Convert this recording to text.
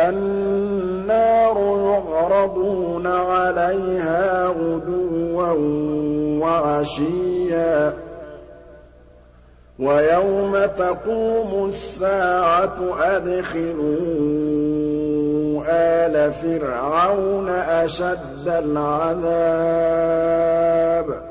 النَّارُ يُعْرَضُونَ عَلَيْهَا غُدُوًّا وَعَشِيًّا ۖ وَيَوْمَ تَقُومُ السَّاعَةُ أَدْخِلُوا آلَ فِرْعَوْنَ أَشَدَّ الْعَذَابِ